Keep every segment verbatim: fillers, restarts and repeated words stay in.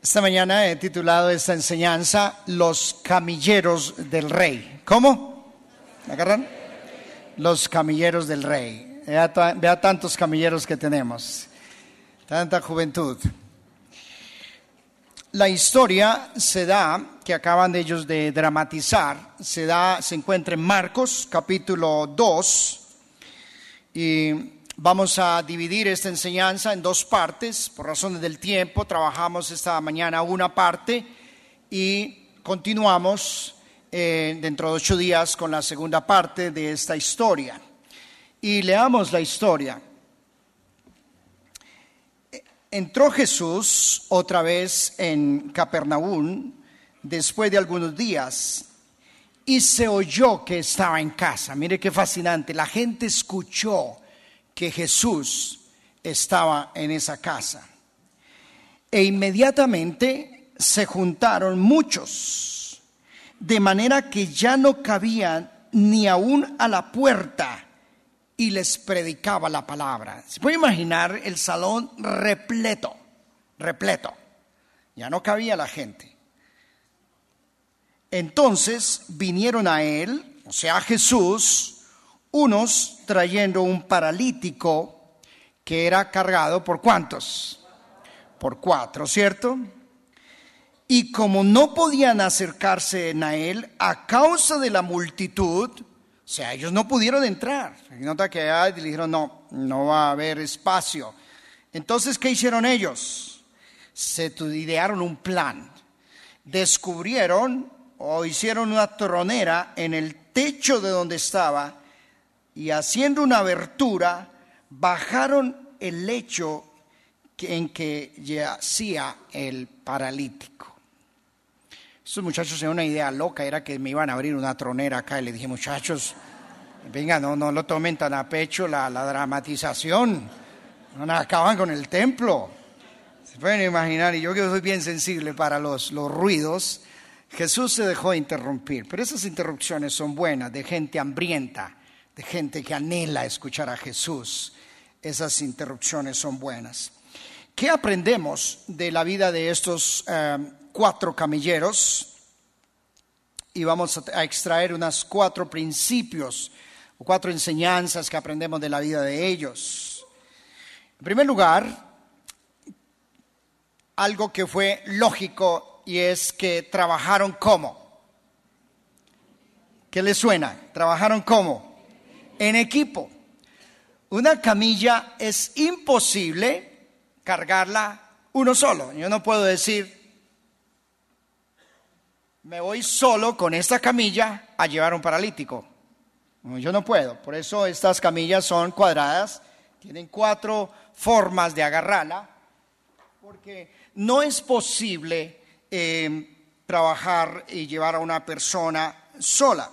Esta mañana he titulado esta enseñanza Los camilleros del rey. ¿Cómo? ¿Me agarran? Los camilleros del rey. Vea, vea tantos camilleros que tenemos, tanta juventud. La historia se da, que acaban de ellos de dramatizar, se da, se encuentra en Marcos capítulo dos, y vamos a dividir esta enseñanza en dos partes. Por razones del tiempo, trabajamos esta mañana una parte y continuamos eh, dentro de ocho días con la segunda parte de esta historia. Y leamos la historia. Entró Jesús otra vez en Capernaum después de algunos días y se oyó que estaba en casa. Mire qué fascinante, la gente escuchó que Jesús estaba en esa casa. E inmediatamente se juntaron muchos, de manera que ya no cabían ni aún a la puerta, y les predicaba la palabra. ¿Se puede imaginar el salón repleto, repleto? Ya no cabía la gente. Entonces vinieron a él, o sea, a Jesús, unos trayendo un paralítico que era cargado por ¿cuántos? Por cuatro, ¿cierto? Y como no podían acercarse a él a causa de la multitud, o sea, ellos no pudieron entrar. Nota que le dijeron, no, no va a haber espacio. Entonces, ¿qué hicieron ellos? Se idearon un plan. Descubrieron o hicieron una tronera en el techo de donde estaba, y haciendo una abertura, bajaron el lecho en que yacía el paralítico. Estos muchachos tenían una idea loca, era que me iban a abrir una tronera acá, y le dije, muchachos, venga, no, no lo tomen tan a pecho la, la dramatización, no acaban con el templo. Se pueden imaginar, y yo que soy bien sensible para los, los ruidos, Jesús se dejó interrumpir, pero esas interrupciones son buenas, de gente hambrienta, de gente que anhela escuchar a Jesús. Esas interrupciones son buenas. ¿Qué aprendemos de la vida de estos eh, cuatro camilleros? Y vamos a extraer unas cuatro principios o cuatro enseñanzas que aprendemos de la vida de ellos. En primer lugar, algo que fue lógico, y es que trabajaron ¿cómo? ¿Qué les suena? ¿Trabajaron cómo? En equipo. Una camilla es imposible cargarla uno solo. Yo no puedo decir, me voy solo con esta camilla a llevar un paralítico. Yo no puedo. Por eso estas camillas son cuadradas, tienen cuatro formas de agarrarla, porque no es posible eh, trabajar y llevar a una persona sola.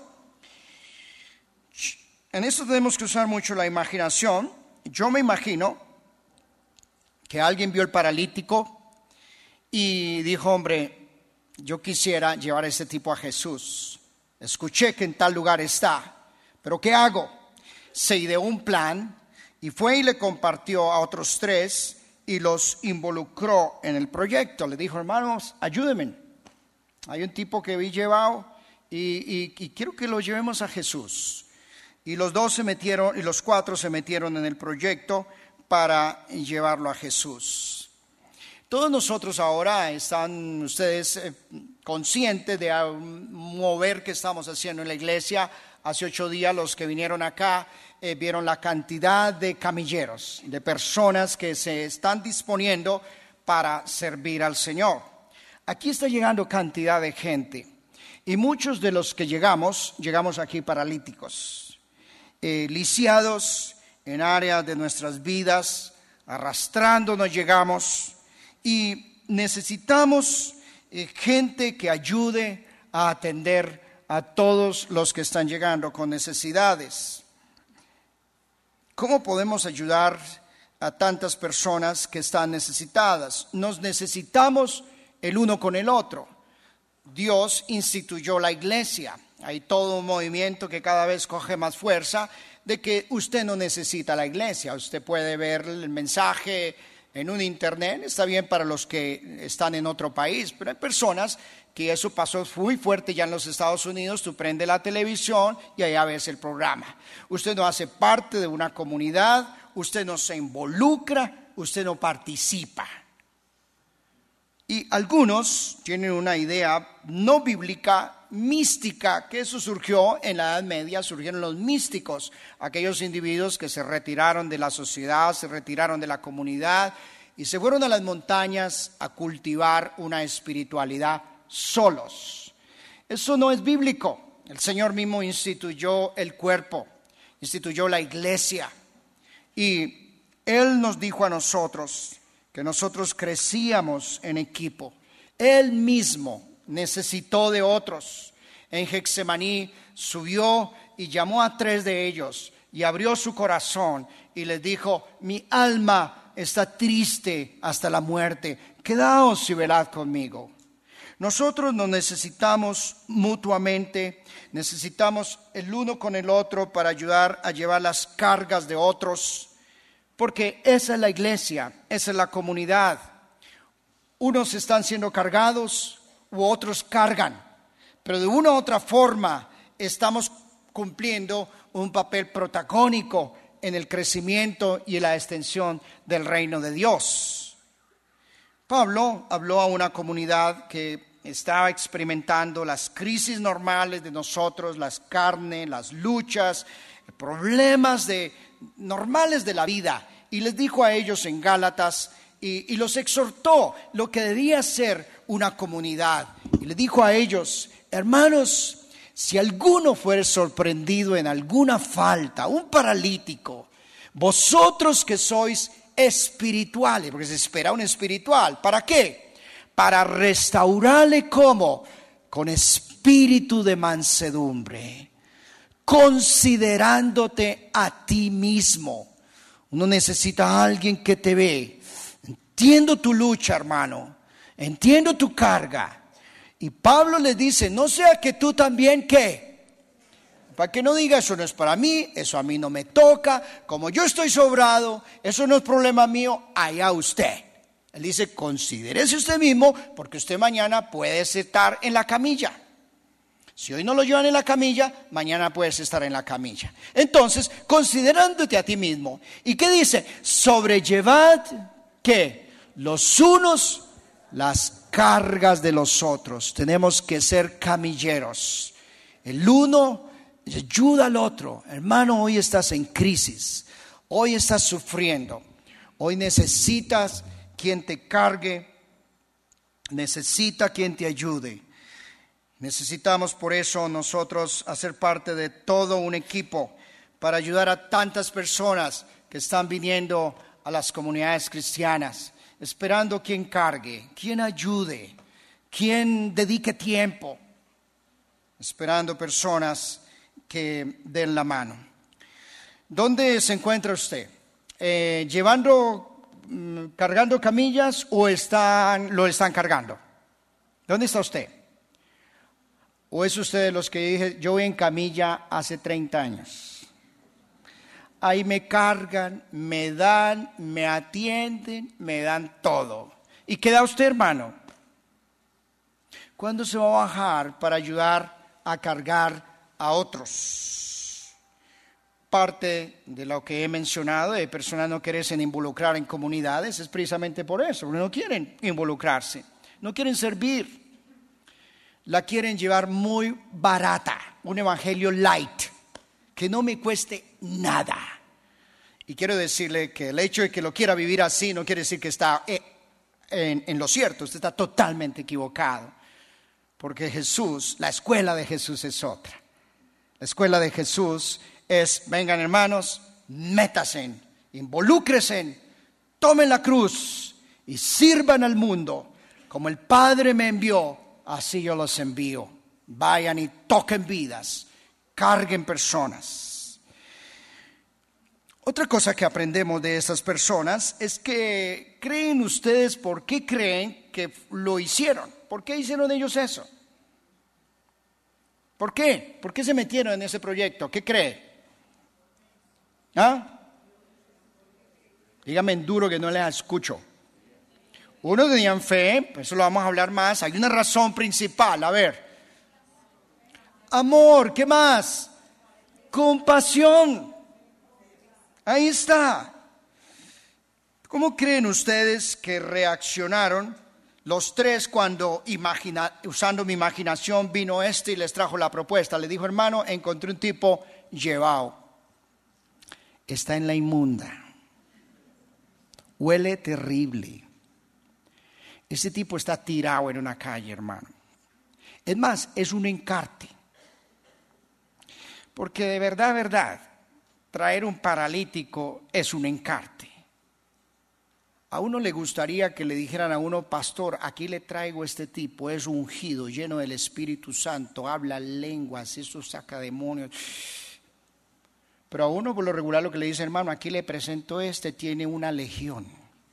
En esto tenemos que usar mucho la imaginación. Yo me imagino que alguien vio el paralítico y dijo, hombre, yo quisiera llevar a este tipo a Jesús. Escuché que en tal lugar está, pero ¿qué hago? Se ideó un plan y fue y le compartió a otros tres y los involucró en el proyecto. Le dijo, hermanos, ayúdenme. Hay un tipo que vi llevado y, y, y quiero que lo llevemos a Jesús. Y los dos se metieron, y los cuatro se metieron en el proyecto para llevarlo a Jesús. Todos nosotros ahora están ustedes eh, conscientes de un mover que estamos haciendo en la iglesia. Hace ocho días los que vinieron acá eh, vieron la cantidad de camilleros, de personas que se están disponiendo para servir al Señor. Aquí está llegando cantidad de gente, y muchos de los que llegamos, llegamos aquí paralíticos. Eh, lisiados en áreas de nuestras vidas, arrastrándonos llegamos, y necesitamos eh, gente que ayude a atender a todos los que están llegando con necesidades. ¿Cómo podemos ayudar a tantas personas que están necesitadas? Nos necesitamos el uno con el otro. Dios instituyó la iglesia. Hay todo un movimiento que cada vez coge más fuerza de que usted no necesita la iglesia. Usted puede ver el mensaje en un internet, está bien para los que están en otro país, pero hay personas que eso pasó muy fuerte ya en los Estados Unidos. Tú prendes la televisión y allá ves el programa. Usted no hace parte de una comunidad, usted no se involucra, usted no participa. Y algunos tienen una idea no bíblica, mística, que eso surgió en la Edad Media. Surgieron los místicos, aquellos individuos que se retiraron de la sociedad, se retiraron de la comunidad y se fueron a las montañas a cultivar una espiritualidad solos. Eso no es bíblico. El Señor mismo instituyó el cuerpo, instituyó la iglesia, y Él nos dijo a nosotros que nosotros crecíamos en equipo. Él mismo necesitó de otros. En Getsemaní subió y llamó a tres de ellos y abrió su corazón y les dijo: mi alma está triste hasta la muerte, quedaos y velad conmigo. Nosotros nos necesitamos mutuamente, necesitamos el uno con el otro para ayudar a llevar las cargas de otros, porque esa es la iglesia, esa es la comunidad. Unos están siendo cargados u otros cargan, pero de una u otra forma estamos cumpliendo un papel protagónico en el crecimiento y en la extensión del reino de Dios. Pablo habló a una comunidad que estaba experimentando las crisis normales de nosotros, las carnes, las luchas, problemas de, normales de la vida, y les dijo a ellos en Gálatas y, y los exhortó lo que debía ser una comunidad, y les dijo a ellos: hermanos, si alguno fuere sorprendido en alguna falta, un paralítico, vosotros que sois espirituales, porque se espera un espiritual, ¿para qué? Para restaurarle, ¿cómo? Con espíritu de mansedumbre, considerándote a ti mismo. Uno necesita a alguien que te ve. Entiendo tu lucha, hermano, entiendo tu carga. Y Pablo les dice: no sea que tú también, ¿qué? Para que no diga: eso no es para mí, eso a mí no me toca, como yo estoy sobrado, eso no es problema mío, allá usted. Él dice: considérese usted mismo, porque usted mañana puede estar en la camilla. Si hoy no lo llevan en la camilla, mañana puedes estar en la camilla. Entonces, considerándote a ti mismo. ¿Y qué dice? Sobrellevad, ¿qué? Los unos las cargas de los otros. Tenemos que ser camilleros. El uno ayuda al otro. Hermano, hoy estás en crisis. Hoy estás sufriendo. Hoy necesitas quien te cargue. Necesita quien te ayude. Necesitamos por eso nosotros hacer parte de todo un equipo para ayudar a tantas personas que están viniendo a las comunidades cristianas, esperando quien cargue, quien ayude, quien dedique tiempo, esperando personas que den la mano. ¿Dónde se encuentra usted? Eh, ¿Llevando, mm, cargando camillas o están, lo están cargando? ¿Dónde está usted? ¿O es usted de los que dije: yo voy en camilla hace treinta años? Ahí me cargan, me dan, me atienden, me dan todo. ¿Y qué da usted, hermano? ¿Cuándo se va a bajar para ayudar a cargar a otros? Parte de lo que he mencionado de personas no quererse involucrar en comunidades es precisamente por eso, porque no quieren involucrarse, no quieren servir. La quieren llevar muy barata, un evangelio light, que no me cueste nada. Y quiero decirle que el hecho de que lo quiera vivir así no quiere decir que está en, en lo cierto. Usted está totalmente equivocado, porque Jesús, la escuela de Jesús es otra. La escuela de Jesús es: vengan, hermanos, métanse, involúcrense, tomen la cruz y sirvan al mundo como el Padre me envió. Así yo los envío. Vayan y toquen vidas, carguen personas. Otra cosa que aprendemos de estas personas es que creen ustedes, ¿por qué creen que lo hicieron? ¿Por qué hicieron ellos eso? ¿Por qué? ¿Por qué se metieron en ese proyecto? ¿Qué cree? ¿Ah? Dígame en duro que no les escucho. Unos tenían fe, pues eso lo vamos a hablar más. Hay una razón principal, a ver. Amor, ¿qué más? Compasión. Ahí está. ¿Cómo creen ustedes que reaccionaron los tres cuando imagina, usando mi imaginación vino este y les trajo la propuesta? Le dijo, hermano, encontré un tipo llevado. Está en la inmunda. Huele terrible. Ese tipo está tirado en una calle, hermano. Es más, es un encarte. Porque de verdad, verdad, traer un paralítico es un encarte. A uno le gustaría que le dijeran a uno, pastor, aquí le traigo este tipo, es ungido, lleno del Espíritu Santo, habla lenguas, eso saca demonios. Pero a uno por lo regular lo que le dice, hermano, aquí le presento este, tiene una legión.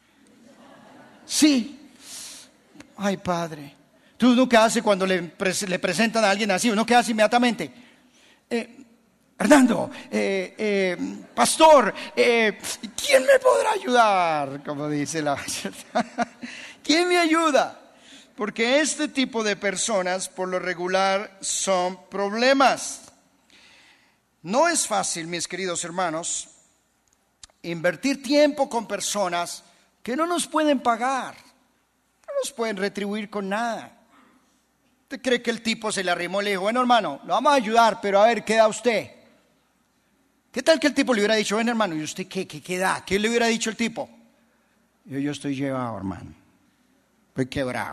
Sí. Ay, Padre. ¿Tú no qué hace cuando le, pre- le presentan a alguien así? ¿Uno qué hace inmediatamente? Eh, Hernando, eh, eh, pastor, eh, ¿quién me podrá ayudar? Como dice la ¿quién me ayuda? Porque este tipo de personas por lo regular son problemas. No es fácil, mis queridos hermanos, invertir tiempo con personas que no nos pueden pagar, no nos pueden retribuir con nada. ¿Usted cree que el tipo se le arrimó y le dijo, bueno, hermano, lo vamos a ayudar, pero a ver, ¿qué da usted? ¿Qué tal que el tipo le hubiera dicho, bueno, hermano, ¿y usted qué, qué, qué da? ¿Qué le hubiera dicho el tipo? Yo, yo estoy llevado, hermano, estoy quebrado.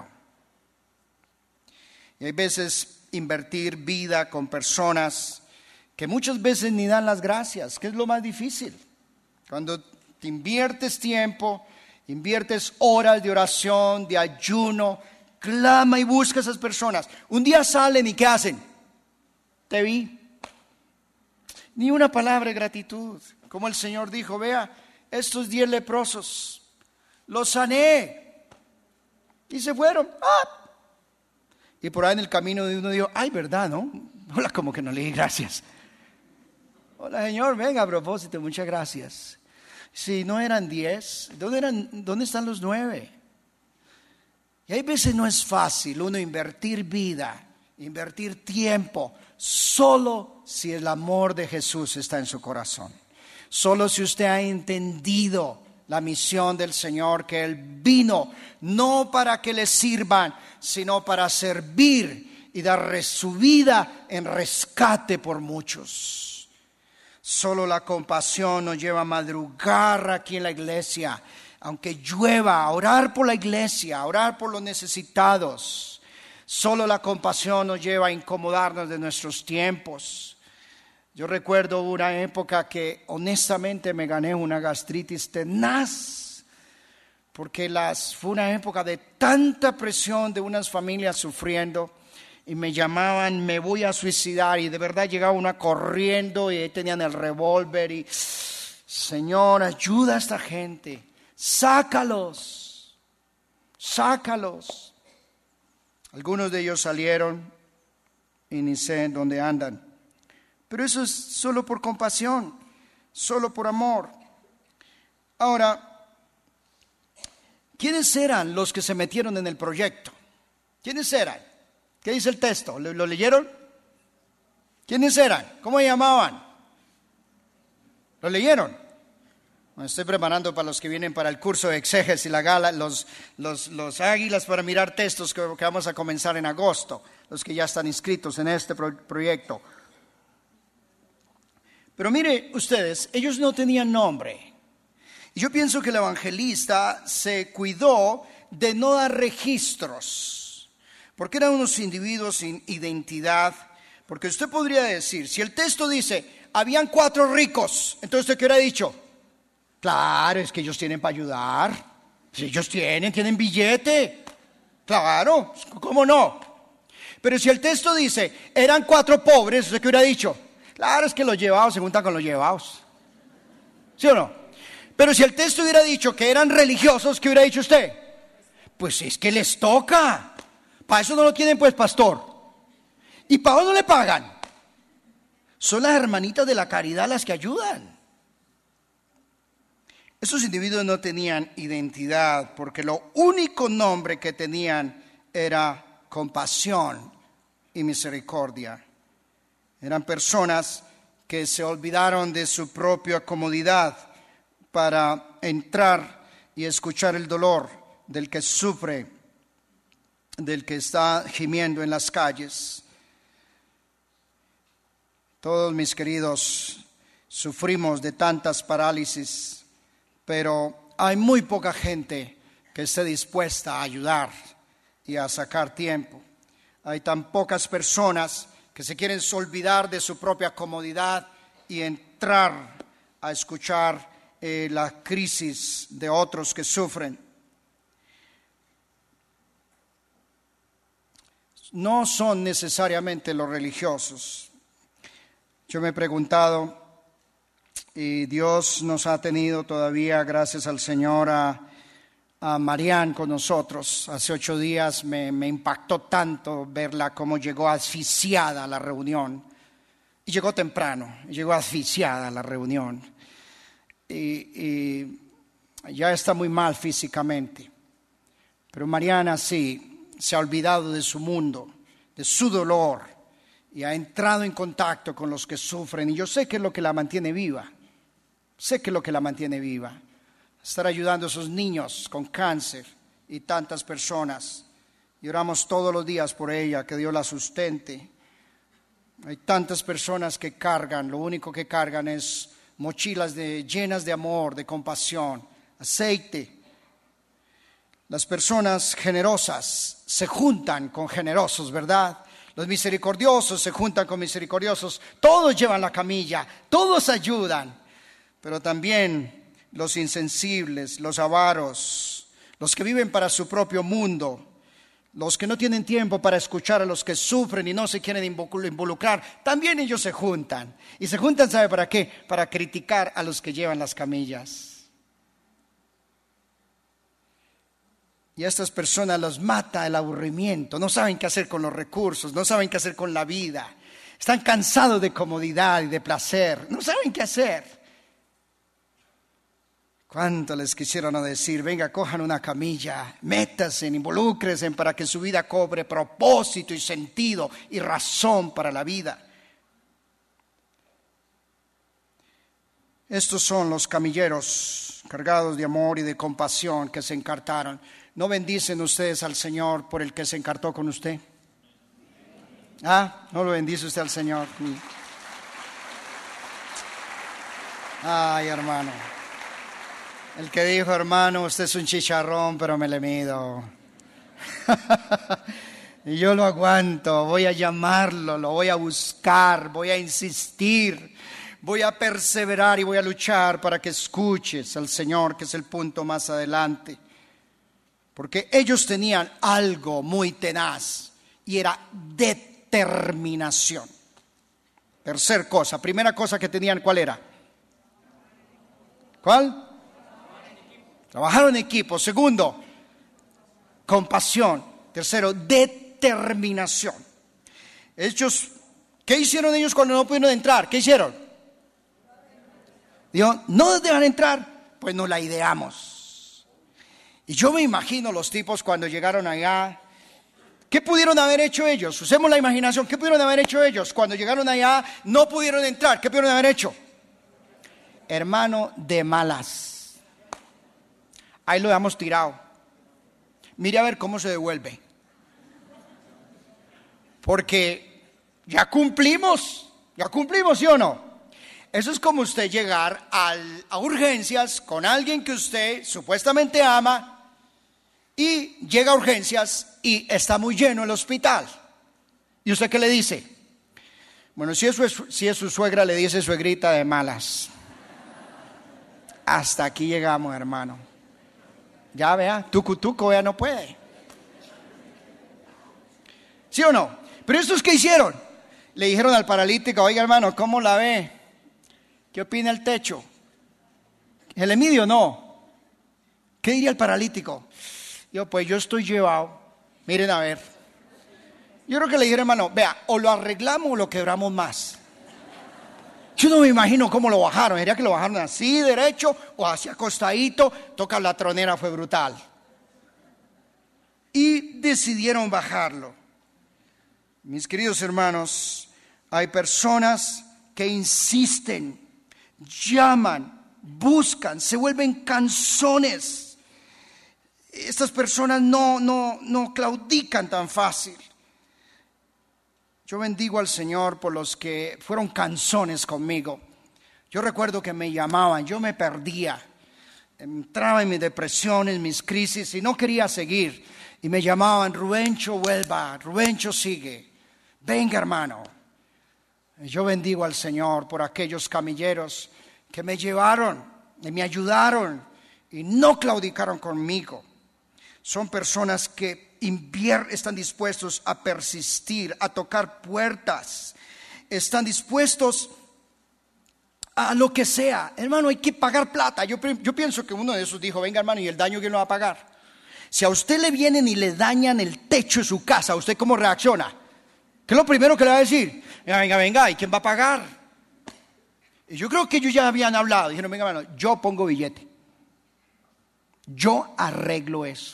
Y hay veces invertir vida con personas que muchas veces ni dan las gracias, que es lo más difícil. Cuando te inviertes tiempo, inviertes horas de oración, de ayuno, clama y busca a esas personas. Un día salen y ¿qué hacen? Te vi. Ni una palabra de gratitud. Como el Señor dijo, vea, estos diez leprosos, los sané. Y se fueron. ¡Ah! Y por ahí en el camino de uno dijo, ay, verdad, ¿no? Hola, como que no le di gracias. Hola, Señor, venga, a propósito, muchas gracias. Si no eran diez, ¿dónde, eran, ¿dónde están los nueve? Y hay veces no es fácil uno invertir vida, invertir tiempo, solo si el amor de Jesús está en su corazón. Solo si usted ha entendido la misión del Señor, que Él vino no para que le sirvan, sino para servir y dar su vida en rescate por muchos. Solo la compasión nos lleva a madrugar aquí en la iglesia, aunque llueva, a orar por la iglesia, a orar por los necesitados. Solo la compasión nos lleva a incomodarnos de nuestros tiempos. Yo recuerdo una época que honestamente me gané una gastritis tenaz, porque las, fue una época de tanta presión de unas familias sufriendo, y me llamaban, me voy a suicidar, y de verdad llegaba una corriendo y ahí tenían el revólver y, Señor, ayuda a esta gente, sácalos, sácalos. Algunos de ellos salieron y ni sé en dónde andan. Pero eso es solo por compasión, solo por amor. Ahora, ¿quiénes eran los que se metieron en el proyecto? ¿Quiénes eran? ¿Qué dice el texto? ¿Lo, lo leyeron? ¿Quiénes eran? ¿Cómo se llamaban? ¿Lo leyeron? Me estoy preparando para los que vienen para el curso de exégesis y la gala, los, los, los águilas para mirar textos que, que vamos a comenzar en agosto, los que ya están inscritos en este pro, proyecto. Pero mire ustedes, ellos no tenían nombre. Y yo pienso que el evangelista se cuidó de no dar registros, porque eran unos individuos sin identidad. Porque usted podría decir, si el texto dice, habían cuatro ricos, entonces ¿usted qué hubiera dicho? Claro, es que ellos tienen para ayudar. Si ellos tienen, tienen billete. Claro, ¿cómo no? Pero si el texto dice, eran cuatro pobres, ¿usted qué hubiera dicho? Claro, es que los llevados se juntan con los llevados. ¿Sí o no? Pero si el texto hubiera dicho que eran religiosos, ¿qué hubiera dicho usted? Pues es que les toca. Para eso no lo tienen, pues, pastor. ¿Y para dónde le pagan? Son las hermanitas de la caridad las que ayudan. Estos individuos no tenían identidad porque lo único nombre que tenían era compasión y misericordia. Eran personas que se olvidaron de su propia comodidad para entrar y escuchar el dolor del que sufre, del que está gimiendo en las calles. Todos mis queridos sufrimos de tantas parálisis, pero hay muy poca gente que esté dispuesta a ayudar y a sacar tiempo. Hay tan pocas personas que se quieren olvidar de su propia comodidad y entrar a escuchar eh, la crisis de otros que sufren. No son necesariamente los religiosos. Yo me he preguntado, y Dios nos ha tenido todavía, gracias al Señor, a, a Marianne con nosotros. Hace ocho días me, me impactó tanto verla cómo llegó asfixiada a la reunión. Y llegó temprano, llegó asfixiada a la reunión. Y, y ya está muy mal físicamente. Pero Mariana sí, se ha olvidado de su mundo, de su dolor, y ha entrado en contacto con los que sufren. Y yo sé que es lo que la mantiene viva. Sé que es lo que la mantiene viva. Estar ayudando a esos niños con cáncer y tantas personas. Y oramos todos los días por ella, que Dios la sustente. Hay tantas personas que cargan, lo único que cargan es mochilas de, llenas de amor, de compasión, aceite. Las personas generosas se juntan con generosos, ¿verdad? Los misericordiosos se juntan con misericordiosos. Todos llevan la camilla, todos ayudan. Pero también los insensibles, los avaros, los que viven para su propio mundo, los que no tienen tiempo para escuchar a los que sufren y no se quieren involucrar, también ellos se juntan. Y se juntan, ¿sabe para qué? Para criticar a los que llevan las camillas. Y a estas personas los mata el aburrimiento, no saben qué hacer con los recursos, no saben qué hacer con la vida. Están cansados de comodidad y de placer, no saben qué hacer. ¿Cuánto les quisieron decir? Venga, cojan una camilla, métanse, involúcrense para que su vida cobre propósito y sentido y razón para la vida. Estos son los camilleros cargados de amor y de compasión que se encartaron. ¿No bendicen ustedes al Señor por el que se encartó con usted? ¿Ah? ¿No lo bendice usted al Señor? Ay, hermano. El que dijo, hermano, usted es un chicharrón, pero me le mido. Y yo lo aguanto, voy a llamarlo, lo voy a buscar, voy a insistir, voy a perseverar y voy a luchar para que escuches al Señor, que es el punto más adelante. Porque ellos tenían algo muy tenaz y era determinación. Tercer cosa, primera cosa que tenían, ¿cuál era? ¿Cuál? Trabajaron en equipo. Segundo, compasión. Tercero, determinación. Ellos, ¿qué hicieron ellos cuando no pudieron entrar? ¿Qué hicieron? Dijo, no dejan entrar, pues nos la ideamos. Y yo me imagino los tipos cuando llegaron allá. ¿Qué pudieron haber hecho ellos? Usemos la imaginación. ¿Qué pudieron haber hecho ellos? Cuando llegaron allá no pudieron entrar. ¿Qué pudieron haber hecho? Hermano, de malas. Ahí lo hemos tirado. Mire a ver cómo se devuelve. Porque ya cumplimos. Ya cumplimos, ¿sí o no? Eso es como usted llegar al, a urgencias con alguien que usted supuestamente ama y llega a urgencias y está muy lleno el hospital. ¿Y usted qué le dice? Bueno, si es su, si es su suegra, le dice suegrita de malas. Hasta aquí llegamos, hermano. Ya vea, tucu tuco ya no puede. ¿Sí o no? Pero estos ¿qué hicieron? Le dijeron al paralítico, oiga hermano, ¿cómo la ve? ¿Qué opina el techo? ¿Se le mide o no? ¿Qué diría el paralítico? Yo, pues yo estoy llevado. Miren a ver. Yo creo que le dijeron, hermano, vea, o lo arreglamos o lo quebramos más. Yo no me imagino cómo lo bajaron. ¿Sería que lo bajaron así, derecho, o así acostadito? Toca la tronera, fue brutal. Y decidieron bajarlo. Mis queridos hermanos, hay personas que insisten, llaman, buscan, se vuelven canzones. Estas personas no, no, no claudican tan fácil. Yo bendigo al Señor por los que fueron canzones conmigo. Yo recuerdo que me llamaban, yo me perdía, entraba en mis depresiones, mis crisis y no quería seguir. Y me llamaban, Rubencho, vuelva, Rubencho, sigue, venga hermano. Yo bendigo al Señor por aquellos camilleros que me llevaron y me ayudaron y no claudicaron conmigo. Son personas que invier- están dispuestos a persistir, a tocar puertas, están dispuestos a lo que sea. Hermano, hay que pagar plata. Yo, yo pienso que uno de esos dijo, venga hermano, ¿y el daño quién lo va a pagar? Si a usted le vienen y le dañan el techo de su casa, ¿usted cómo reacciona? ¿Qué es lo primero que le va a decir? Venga, venga, venga, ¿y quién va a pagar? Y yo creo que ellos ya habían hablado. Dijeron, venga hermano, yo pongo billete, yo arreglo eso.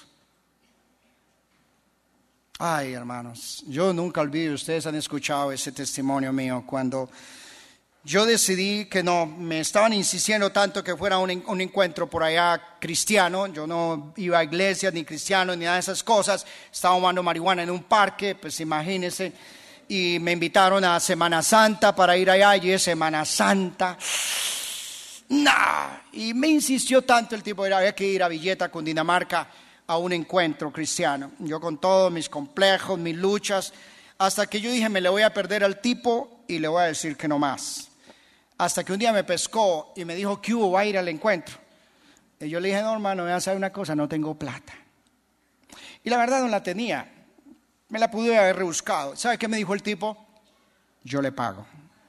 Ay, hermanos, yo nunca olvido, ustedes han escuchado ese testimonio mío, cuando yo decidí que no, me estaban insistiendo tanto que fuera un, un encuentro por allá cristiano. Yo no iba a iglesias ni cristianos ni nada de esas cosas, estaba fumando marihuana en un parque, pues imagínense, y me invitaron a Semana Santa para ir allá, y es Semana Santa, nah, y me insistió tanto el tipo, había que ir a Villeta, Cundinamarca, a un encuentro cristiano. Yo con todos mis complejos, mis luchas, hasta que yo dije, me le voy a perder al tipo y le voy a decir que no más. Hasta que un día me pescó y me dijo, ¿qué hubo? ¿Va a ir al encuentro? Y yo le dije, no hermano, voy a hacer una cosa, no tengo plata. Y la verdad no la tenía, me la pude haber rebuscado. ¿Sabe qué me dijo el tipo? Yo le pago.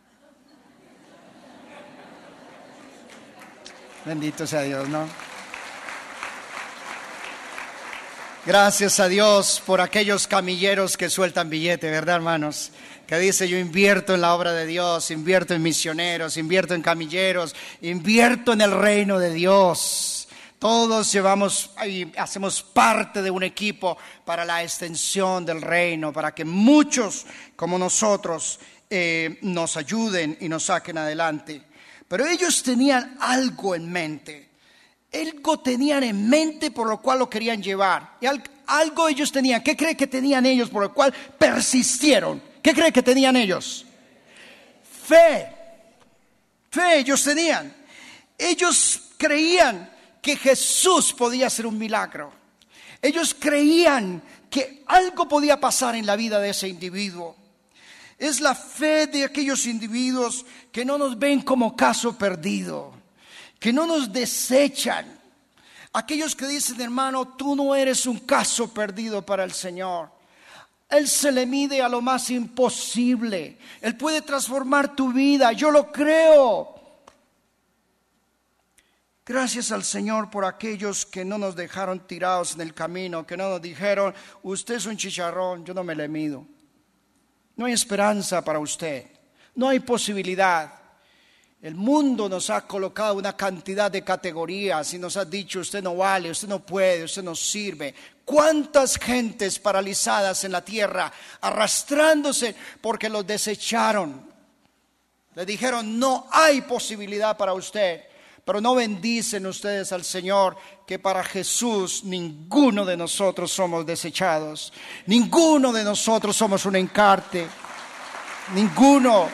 Bendito sea Dios, ¿no? Gracias a Dios por aquellos camilleros que sueltan billete, ¿verdad, hermanos? Que dice, yo invierto en la obra de Dios, invierto en misioneros, invierto en camilleros, invierto en el reino de Dios. Todos llevamos y hacemos parte de un equipo para la extensión del reino, para que muchos como nosotros eh, nos ayuden y nos saquen adelante. Pero ellos tenían algo en mente. Algo tenían en mente por lo cual lo querían llevar. Y algo ellos tenían. ¿Qué cree que tenían ellos por lo cual persistieron? ¿Qué cree que tenían ellos? Fe. Fe ellos tenían. Ellos creían que Jesús podía hacer un milagro. Ellos creían que algo podía pasar en la vida de ese individuo. Es la fe de aquellos individuos que no nos ven como caso perdido, que no nos desechan. Aquellos que dicen, hermano, tú no eres un caso perdido para el Señor. Él se le mide a lo más imposible. Él puede transformar tu vida, yo lo creo. Gracias al Señor por aquellos que no nos dejaron tirados en el camino, que no nos dijeron, usted es un chicharrón, yo no me le mido. No hay esperanza para usted, no hay posibilidad. El mundo nos ha colocado una cantidad de categorías y nos ha dicho, usted no vale, usted no puede, usted no sirve. ¿Cuántas gentes paralizadas en la tierra, arrastrándose porque los desecharon? Le dijeron, no hay posibilidad para usted. Pero no bendicen ustedes al Señor, que para Jesús ninguno de nosotros somos desechados. Ninguno de nosotros somos un encarte. Ninguno.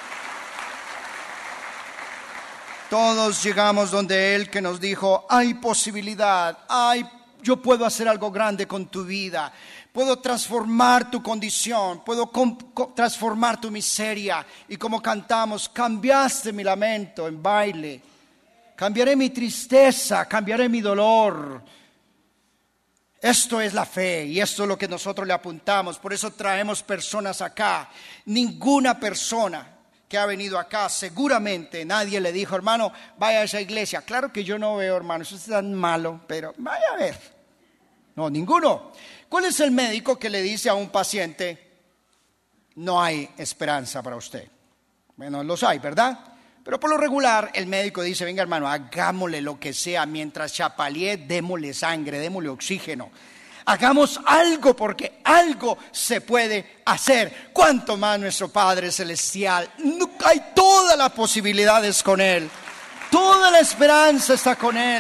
Todos llegamos donde Él, que nos dijo, hay posibilidad, hay, yo puedo hacer algo grande con tu vida. Puedo transformar tu condición, puedo com- com- transformar tu miseria. Y como cantamos, cambiaste mi lamento en baile. Cambiaré mi tristeza, cambiaré mi dolor. Esto es la fe y esto es lo que nosotros le apuntamos. Por eso traemos personas acá. Ninguna persona que ha venido acá, seguramente nadie le dijo, hermano, vaya a esa iglesia. Claro que yo no veo, hermano, eso es tan malo, pero vaya a ver. No, ninguno. ¿Cuál es el médico que le dice a un paciente, no hay esperanza para usted? Bueno, los hay, ¿verdad? Pero por lo regular el médico dice, venga hermano, hagámosle lo que sea, mientras chapalee, démosle sangre, démosle oxígeno. Hagamos algo porque algo se puede hacer. Cuanto más nuestro Padre Celestial, hay todas las posibilidades con Él. Toda la esperanza está con Él.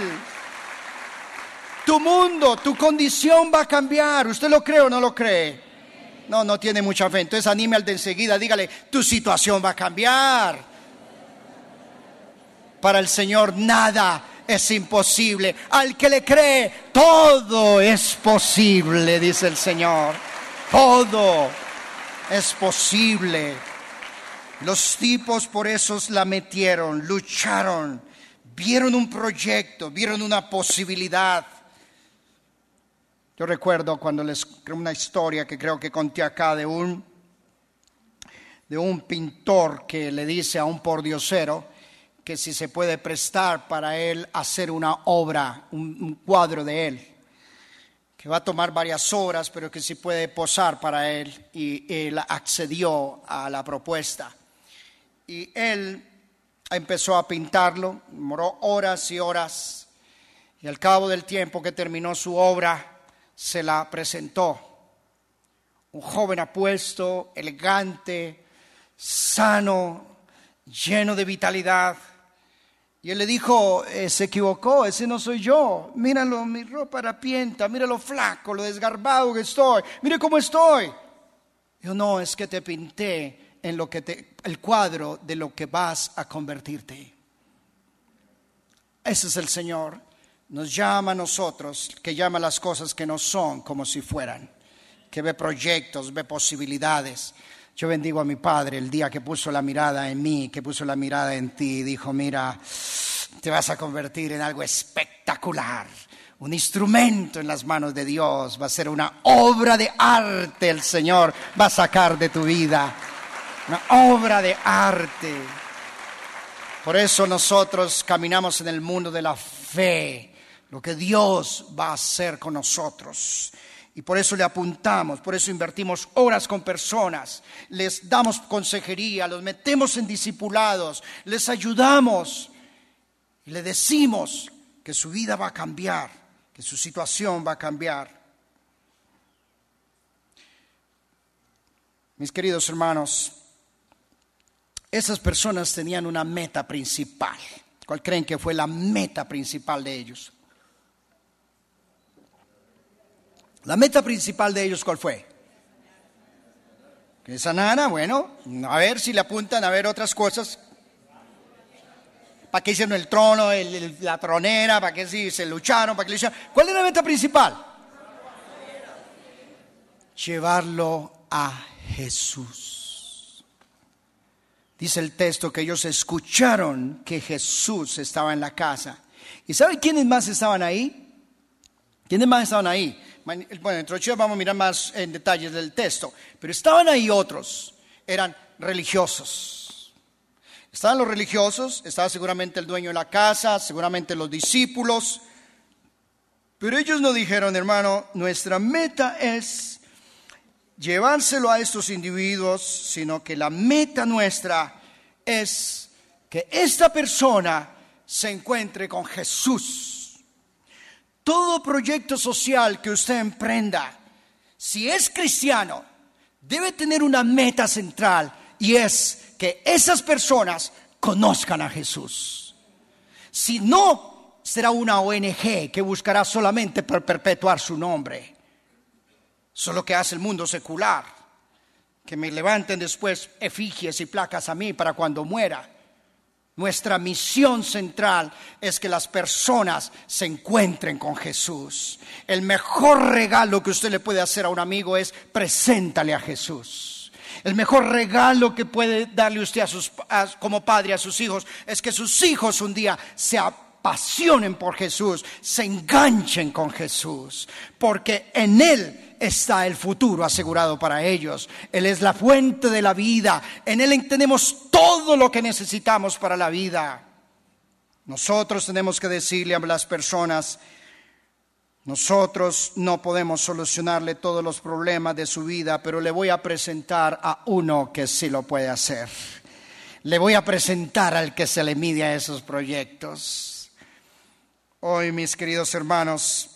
Tu mundo, tu condición va a cambiar. ¿Usted lo cree o no lo cree? No, no tiene mucha fe. Entonces anime al de enseguida, dígale, tu situación va a cambiar. Para el Señor nada es imposible. Al que le cree, todo es posible, dice el Señor. Todo es posible. Los tipos por eso la metieron, lucharon, vieron un proyecto, vieron una posibilidad. Yo recuerdo cuando les una historia que creo que conté acá de un, de un pintor que le dice a un pordiosero que si se puede prestar para él hacer una obra, un, un cuadro de él, que va a tomar varias horas, pero que si puede posar para él, y él accedió a la propuesta. Y él empezó a pintarlo, demoró horas y horas, y al cabo del tiempo que terminó su obra, se la presentó. Un joven apuesto, elegante, sano, lleno de vitalidad. Y él le dijo, eh, se equivocó, ese no soy yo. Míralo, mi ropa harapienta, mira lo flaco, lo desgarbado que estoy. Mire cómo estoy. Yo no, es que te pinté en lo que te, el cuadro de lo que vas a convertirte. Ese es el Señor. Nos llama a nosotros, que llama las cosas que no son como si fueran. Que ve proyectos, ve posibilidades. Yo bendigo a mi Padre el día que puso la mirada en mí, que puso la mirada en ti, y dijo, mira, te vas a convertir en algo espectacular, un instrumento en las manos de Dios, va a ser una obra de arte el Señor va a sacar de tu vida, una obra de arte. Por eso nosotros caminamos en el mundo de la fe, lo que Dios va a hacer con nosotros. Y por eso le apuntamos, por eso invertimos horas con personas, les damos consejería, los metemos en discipulados, les ayudamos y le decimos que su vida va a cambiar, que su situación va a cambiar. Mis queridos hermanos, esas personas tenían una meta principal. ¿Cuál creen que fue la meta principal de ellos? La meta principal de ellos, ¿cuál fue? Que sanara, bueno, a ver si le apuntan a ver otras cosas. ¿Para qué hicieron el trono, el, el, la tronera? ¿Para qué si se lucharon? ¿Para qué le hicieron? ¿Cuál es la meta principal? Llevarlo a Jesús. Dice el texto que ellos escucharon que Jesús estaba en la casa. ¿Y saben quiénes más estaban ahí? ¿Quiénes más estaban ahí? Bueno, dentro de vamos a mirar más en detalles del texto, pero estaban ahí otros, eran religiosos. Estaban los religiosos, estaba seguramente el dueño de la casa, seguramente los discípulos, pero ellos no dijeron, hermano, nuestra meta es llevárselo a estos individuos, sino que la meta nuestra es que esta persona se encuentre con Jesús. Todo proyecto social que usted emprenda, si es cristiano, debe tener una meta central y es que esas personas conozcan a Jesús. Si no, será una O N G que buscará solamente per- perpetuar su nombre. Eso es lo que hace el mundo secular, que me levanten después efigies y placas a mí para cuando muera. Nuestra misión central es que las personas se encuentren con Jesús. El mejor regalo que usted le puede hacer a un amigo es preséntale a Jesús. El mejor regalo que puede darle usted a sus, a, como padre a sus hijos es que sus hijos un día se apasionen por Jesús, se enganchen con Jesús, porque en Él está el futuro asegurado para ellos. Él es la fuente de la vida. En Él tenemos todo lo que necesitamos para la vida. Nosotros tenemos que decirle a las personas, nosotros no podemos solucionarle todos los problemas de su vida, pero le voy a presentar a uno que sí lo puede hacer. le voy a presentar al que se le mide a esos proyectos. Hoy, mis queridos hermanos,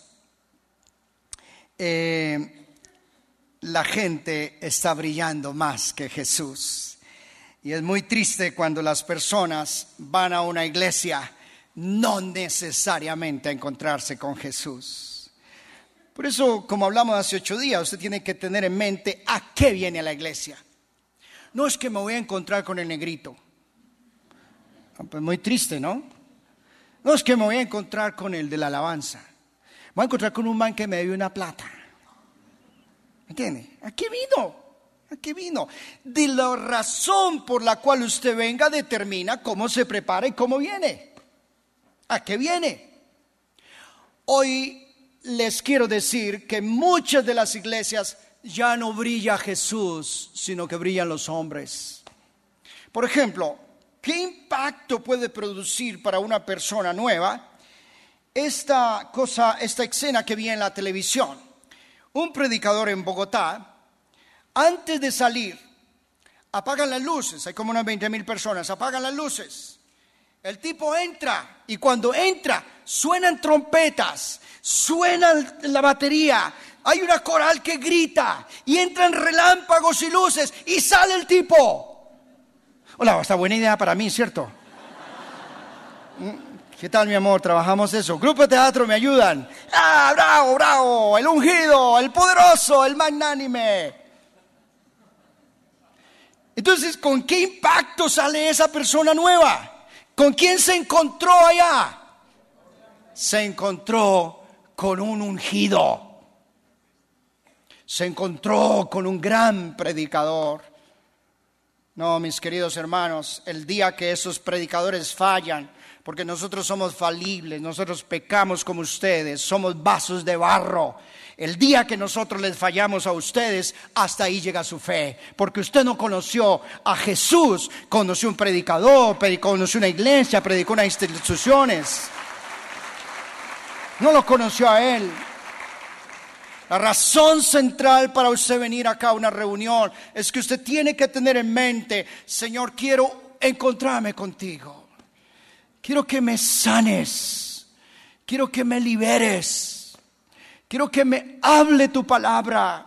eh, la gente está brillando más que Jesús. Y es muy triste cuando las personas van a una iglesia no necesariamente a encontrarse con Jesús. Por eso, como hablamos hace ocho días, usted tiene que tener en mente a qué viene a la iglesia. No es que me voy a encontrar con el negrito. Pues muy triste, ¿no? No es que me voy a encontrar con el de la alabanza. Me voy a encontrar con un man que me dio una plata. ¿Entiende? ¿A qué vino? ¿A qué vino? De la razón por la cual usted venga determina cómo se prepara y cómo viene. ¿A qué viene? Hoy les quiero decir que muchas de las iglesias ya no brilla Jesús, sino que brillan los hombres. Por ejemplo, ¿qué impacto puede producir para una persona nueva esta cosa, esta escena que vi en la televisión? Un predicador en Bogotá, antes de salir, apagan las luces, hay como unas veinte mil personas, apagan las luces. El tipo entra y cuando entra suenan trompetas, suena la batería, hay una coral que grita y entran relámpagos y luces y sale el tipo. Hola, está buena idea para mí, ¿cierto? ¿Qué tal, mi amor? Trabajamos eso. Grupo de teatro, ¿me ayudan? ¡Ah, bravo, bravo! El ungido, el poderoso, el magnánime. Entonces, ¿con qué impacto sale esa persona nueva? ¿Con quién se encontró allá? Se encontró con un ungido. Se encontró con un gran predicador. No, mis queridos hermanos, el día que esos predicadores fallan, porque nosotros somos falibles, nosotros pecamos como ustedes, somos vasos de barro. El día que nosotros les fallamos a ustedes, hasta ahí llega su fe. Porque usted no conoció a Jesús, conoció un predicador, conoció una iglesia, predicó unas instituciones. No lo conoció a Él. La razón central para usted venir acá a una reunión es que usted tiene que tener en mente: Señor, quiero encontrarme contigo. Quiero que me sanes. Quiero que me liberes. Quiero que me hable tu palabra.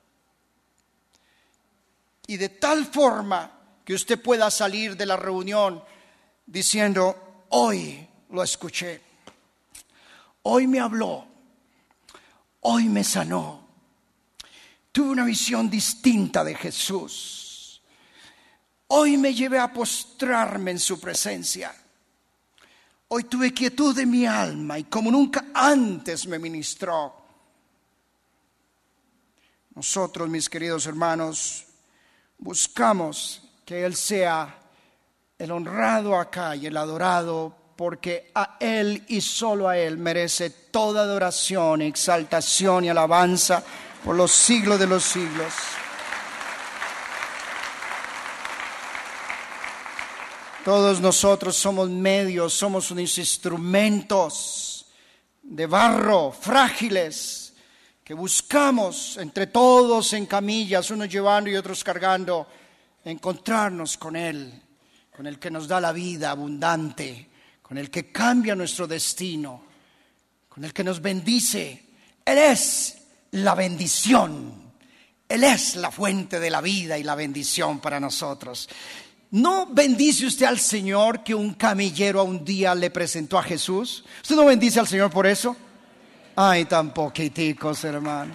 Y de tal forma que usted pueda salir de la reunión diciendo: hoy lo escuché. Hoy me habló. Hoy me sanó. Tuve una visión distinta de Jesús. Hoy me llevé a postrarme en su presencia. Hoy tuve quietud de mi alma y como nunca antes me ministró. Nosotros, mis queridos hermanos, buscamos que Él sea el honrado acá y el adorado, porque a Él y solo a Él merece toda adoración, exaltación y alabanza por los siglos de los siglos. Todos nosotros somos medios, somos unos instrumentos de barro, frágiles, que buscamos entre todos en camillas, unos llevando y otros cargando, encontrarnos con Él, con el que nos da la vida abundante, con el que cambia nuestro destino, con el que nos bendice. Él es la bendición, Él es la fuente de la vida y la bendición para nosotros. ¿No bendice usted al Señor que un camillero a un día le presentó a Jesús? ¿Usted no bendice al Señor por eso? Ay, tan poquiticos, hermano.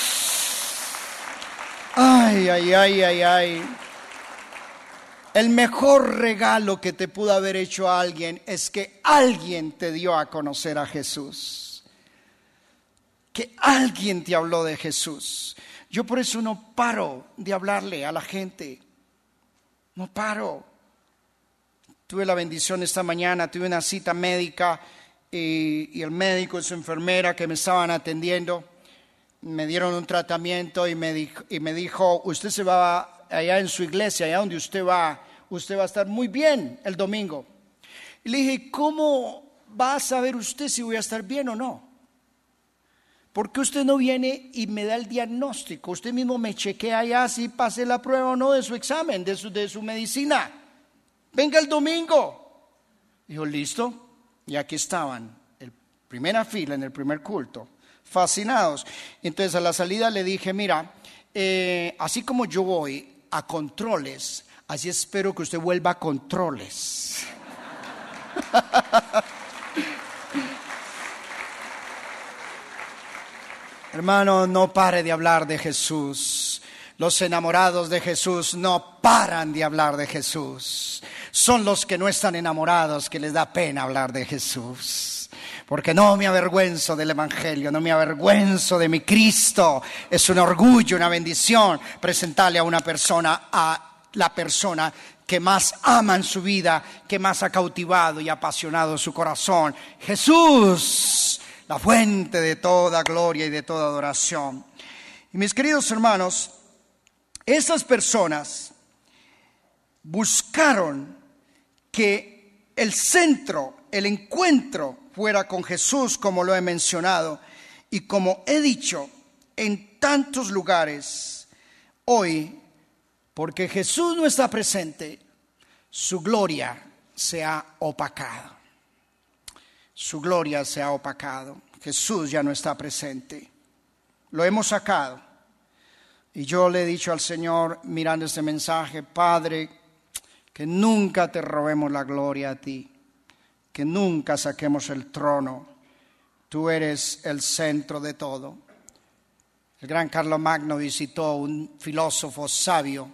Ay, ay, ay, ay, ay. El mejor regalo que te pudo haber hecho a alguien es que alguien te dio a conocer a Jesús. Que alguien te habló de Jesús. Yo por eso no paro de hablarle a la gente. No paro. Tuve la bendición esta mañana, tuve una cita médica y, y el médico y su enfermera que me estaban atendiendo me dieron un tratamiento y me dijo, y me dijo usted se va allá en su iglesia, allá donde usted va, usted va a estar muy bien el domingo. Y le dije, ¿cómo va a saber usted si voy a estar bien o no? ¿Por qué usted no viene y me da el diagnóstico? Usted mismo me chequea allá si pasé la prueba o no de su examen, de su, de su medicina. venga el domingo. Dijo, listo. Y aquí estaban, en primera fila, en el primer culto, fascinados. Entonces a la salida le dije, mira, eh, así como yo voy a controles, así espero que usted vuelva a controles. Hermano, no pare de hablar de Jesús. Los enamorados de Jesús no paran de hablar de Jesús. Son los que no están enamorados que les da pena hablar de Jesús. Porque no me avergüenzo del Evangelio, no me avergüenzo de mi Cristo. Es un orgullo, una bendición presentarle a una persona, a la persona que más ama en su vida, que más ha cautivado y apasionado su corazón. Jesús, la fuente de toda gloria y de toda adoración. Y mis queridos hermanos, estas personas buscaron que el centro, el encuentro fuera con Jesús, como lo he mencionado, y como he dicho en tantos lugares hoy, porque Jesús no está presente, su gloria se ha opacado. Su gloria se ha opacado. Jesús ya no está presente. Lo hemos sacado. Y yo le he dicho al Señor, mirando este mensaje, Padre, que nunca te robemos la gloria a ti, que nunca saquemos el trono. Tú eres el centro de todo. El gran Carlomagno visitó un filósofo sabio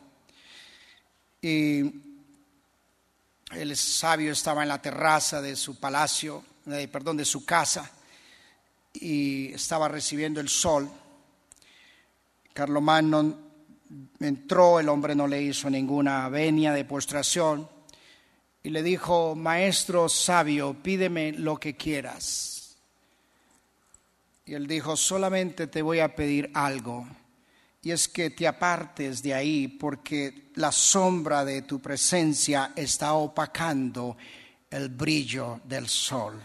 y el sabio estaba en la terraza de su palacio, eh, perdón, de su casa, y estaba recibiendo el sol. Carlomagno entró, el hombre no le hizo ninguna venia de postración y le dijo, maestro sabio, pídeme lo que quieras. Y él dijo, solamente te voy a pedir algo, y es que te apartes de ahí porque la sombra de tu presencia está opacando el brillo del sol.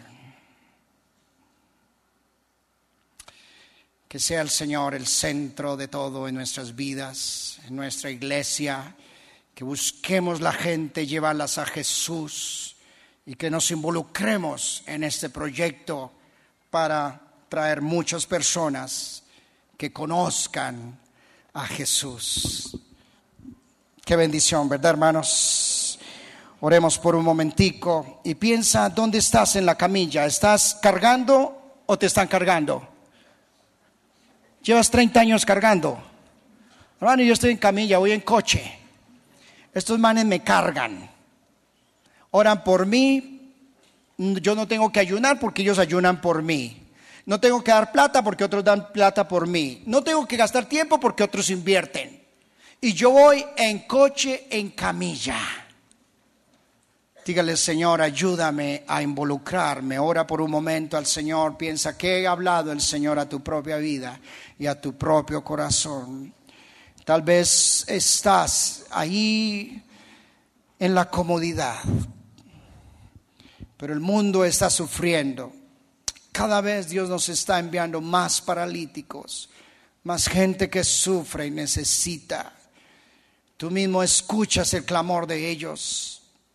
Que sea el Señor el centro de todo en nuestras vidas, en nuestra iglesia, que busquemos la gente, llevarlas a Jesús y que nos involucremos en este proyecto para traer muchas personas que conozcan a Jesús. Qué bendición, ¿verdad, hermanos? Oremos por un momentico y piensa dónde estás en la camilla. ¿Estás cargando o te están cargando? Llevas treinta años cargando. Hermano, yo estoy en camilla, voy en coche. Estos manes me cargan. Oran por mí. Yo no tengo que ayunar porque ellos ayunan por mí. No tengo que dar plata porque otros dan plata por mí. No tengo que gastar tiempo porque otros invierten. Y yo voy en coche, en camilla. Dígale, Señor, ayúdame a involucrarme. Ora por un momento al Señor. Piensa que ha hablado el Señor a tu propia vida y a tu propio corazón. Tal vez estás ahí en la comodidad, pero el mundo está sufriendo. Cada vez Dios nos está enviando más paralíticos, más gente que sufre y necesita. Tú mismo escuchas el clamor de ellos.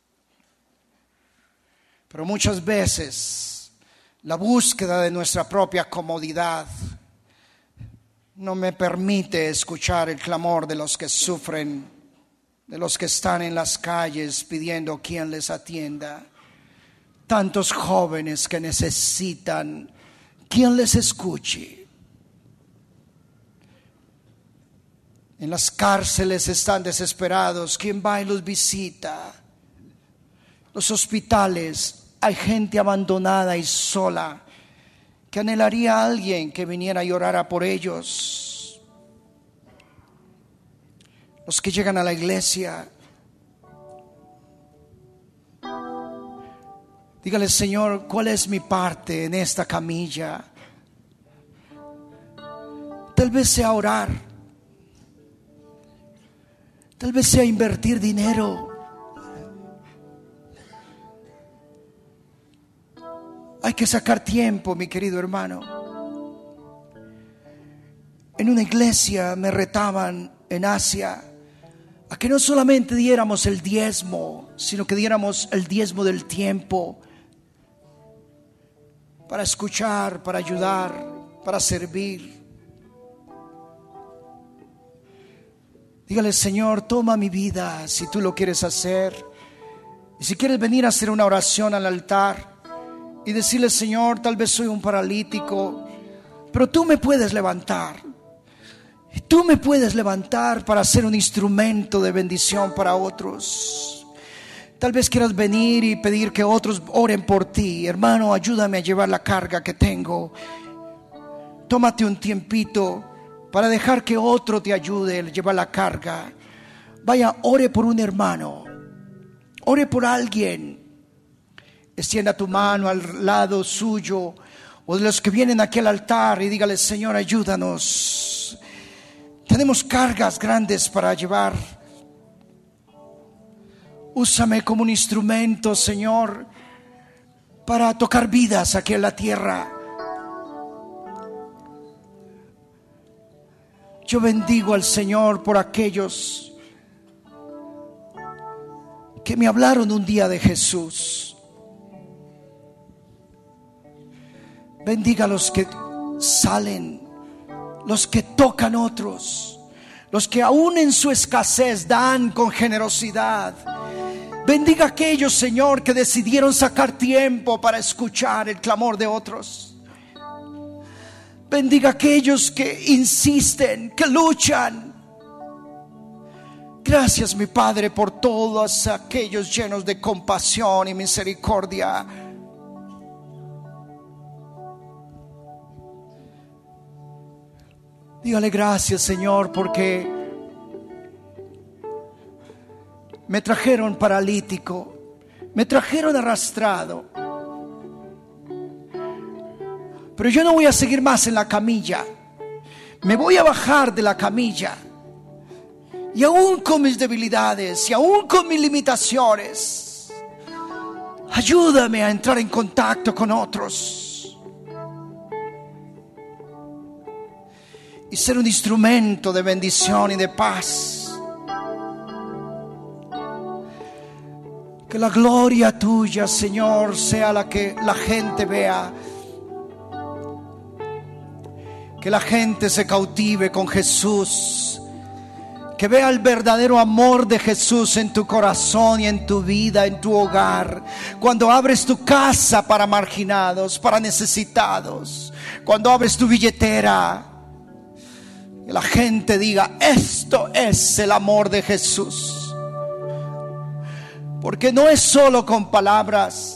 Pero muchas veces la búsqueda de nuestra propia comodidad no me permite escuchar el clamor de los que sufren, de los que están en las calles pidiendo quien les atienda. Tantos jóvenes que necesitan quien les escuche. En las cárceles están desesperados, quien va y los visita. Los hospitales, hay gente abandonada y sola que anhelaría a alguien que viniera y orara por ellos. Los que llegan a la iglesia, dígale, Señor, ¿cuál es mi parte en esta camilla? Tal vez sea orar, tal vez sea invertir dinero. Hay que sacar tiempo, mi querido hermano. En una iglesia me retaban en Asia a que no solamente diéramos el diezmo, sino que diéramos el diezmo del tiempo para escuchar, para ayudar, para servir. Dígale: Señor, toma mi vida si tú lo quieres hacer. Y si quieres venir a hacer una oración al altar y decirle: Señor, tal vez soy un paralítico, pero tú me puedes levantar. Tú me puedes levantar para ser un instrumento de bendición para otros. Tal vez quieras venir y pedir que otros oren por ti. Hermano, ayúdame a llevar la carga que tengo. Tómate un tiempito para dejar que otro te ayude a llevar la carga. Vaya, ore por un hermano, ore por alguien. Extienda tu mano al lado suyo o de los que vienen aquí al altar y dígale: Señor, ayúdanos. Tenemos cargas grandes para llevar. Úsame como un instrumento, Señor, para tocar vidas aquí en la tierra. Yo bendigo al Señor por aquellos que me hablaron un día de Jesús. Bendiga a los que salen, los que tocan otros, los que aún en su escasez dan con generosidad. Bendiga a aquellos, Señor, que decidieron sacar tiempo para escuchar el clamor de otros. Bendiga a aquellos que insisten, que luchan. Gracias, mi Padre, por todos aquellos llenos de compasión y misericordia. Dígale: gracias, Señor, porque me trajeron paralítico, me trajeron arrastrado, pero yo no voy a seguir más en la camilla. Me voy a bajar de la camilla, y aún con mis debilidades y aún con mis limitaciones, ayúdame a entrar en contacto con otros y ser un instrumento de bendición y de paz. Que la gloria tuya, Señor, sea la que la gente vea. Que la gente se cautive con Jesús. Que vea el verdadero amor de Jesús en tu corazón y en tu vida, en tu hogar. Cuando abres tu casa para marginados, para necesitados. Cuando abres tu billetera, que la gente diga: esto es el amor de Jesús. Porque no es solo con palabras.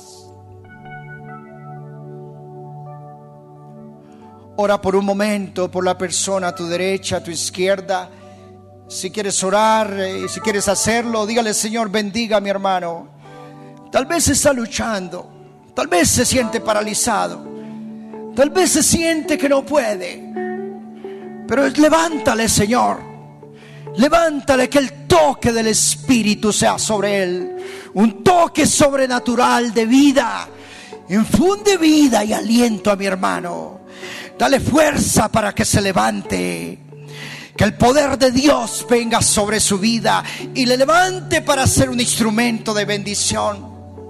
Ora por un momento por la persona a tu derecha, a tu izquierda. Si quieres orar, eh, si quieres hacerlo, dígale: Señor, bendiga a mi hermano. Tal vez está luchando, tal vez se siente paralizado, tal vez se siente que no puede, pero levántale, Señor. Levántale, que el toque del Espíritu sea sobre él. Un toque sobrenatural de vida. Infunde vida y aliento a mi hermano. Dale fuerza para que se levante. Que el poder de Dios venga sobre su vida y le levante para ser un instrumento de bendición.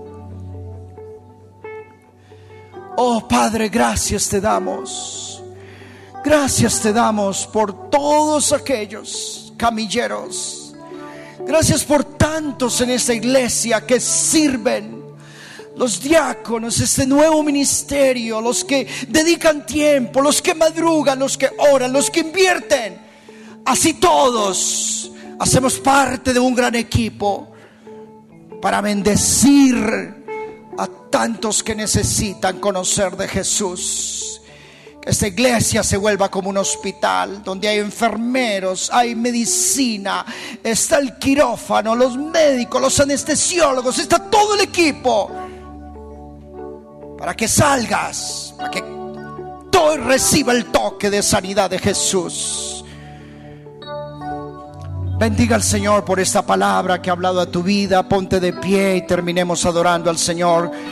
Oh Padre, gracias te damos. Gracias te damos por todos aquellos camilleros. Gracias por tantos en esta iglesia que sirven. Los diáconos, este nuevo ministerio, los que dedican tiempo, los que madrugan, los que oran, los que invierten. Así todos hacemos parte de un gran equipo para bendecir a tantos que necesitan conocer de Jesús. Que esta iglesia se vuelva como un hospital donde hay enfermeros, hay medicina, está el quirófano, los médicos, los anestesiólogos, está todo el equipo para que salgas, para que todo reciba el toque de sanidad de Jesús. Bendiga al Señor por esta palabra que ha hablado a tu vida. Ponte de pie y terminemos adorando al Señor.